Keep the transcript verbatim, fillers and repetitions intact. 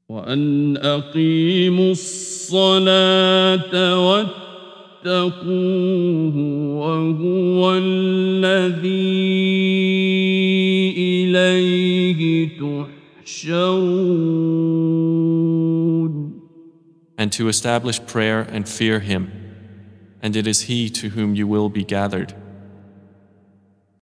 وأن أقيموا الصلاة واتقوه وهو الذي إليه تحشرون. And to establish prayer and fear Him, and it is He to whom you will be gathered.